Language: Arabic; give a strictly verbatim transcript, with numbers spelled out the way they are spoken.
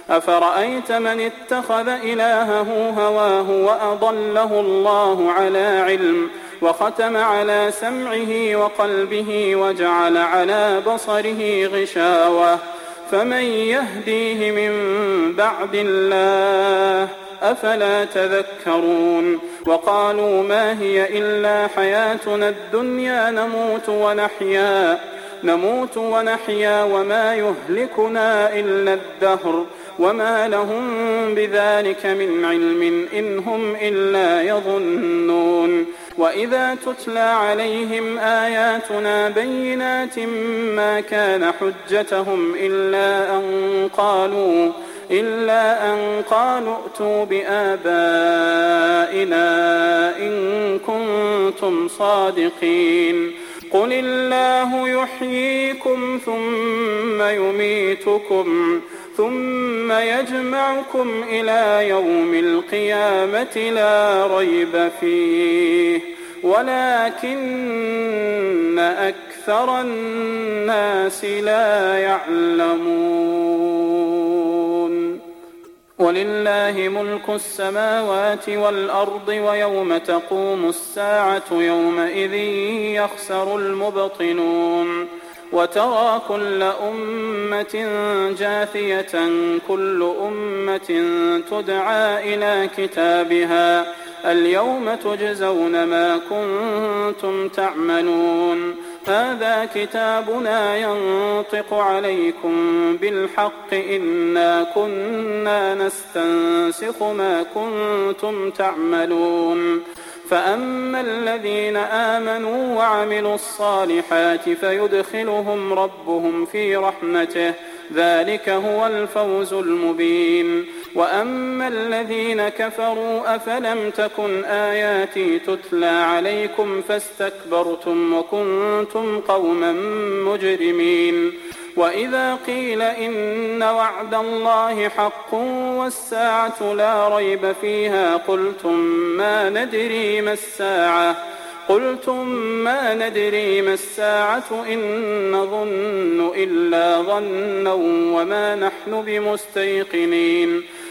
أفرأيت من اتخذ إلهه هواه وأضله الله على علم وختم على سمعه وقلبه وجعل على بصره غشاوة فمن يهديه من بعد الله أفلا تذكرون وقالوا ما هي إلا حياتنا الدنيا نموت ونحيا نموت ونحيا وما يهلكنا إلا الدهر وما لهم بذلك من علم إن هم إلا يظنون وإذا تتلى عليهم آياتنا بينات ما كان حجتهم إلا أن قالوا إلا أن قالوا ائتوا بآبائنا إن كنتم صادقين قل الله يحييكم ثم يميتكم ثم يجمعكم إلى يوم القيامة لا ريب فيه ولكن أكثر الناس لا يعلمون ولله ملك السماوات والأرض ويوم تقوم الساعة يومئذ يخسر المبطلون وترى كل أمة جاثية كل أمة تدعى إلى كتابها اليوم تجزون ما كنتم تعملون هذا كتابنا ينطق عليكم بالحق إنا كنا نستنسخ ما كنتم تعملون فأما الذين آمنوا وعملوا الصالحات فيدخلهم ربهم في رحمته ذلك هو الفوز المبين وأما الذين كفروا أفلم تكن آياتي تتلى عليكم فاستكبرتم وكنتم قوما مجرمين وإذا قيل إن وعد الله حق والساعة لا ريب فيها قلتم ما ندري ما الساعة قلتم ما ندري ما الساعة إن نظن إلا ظنا وما نحن بمستيقنين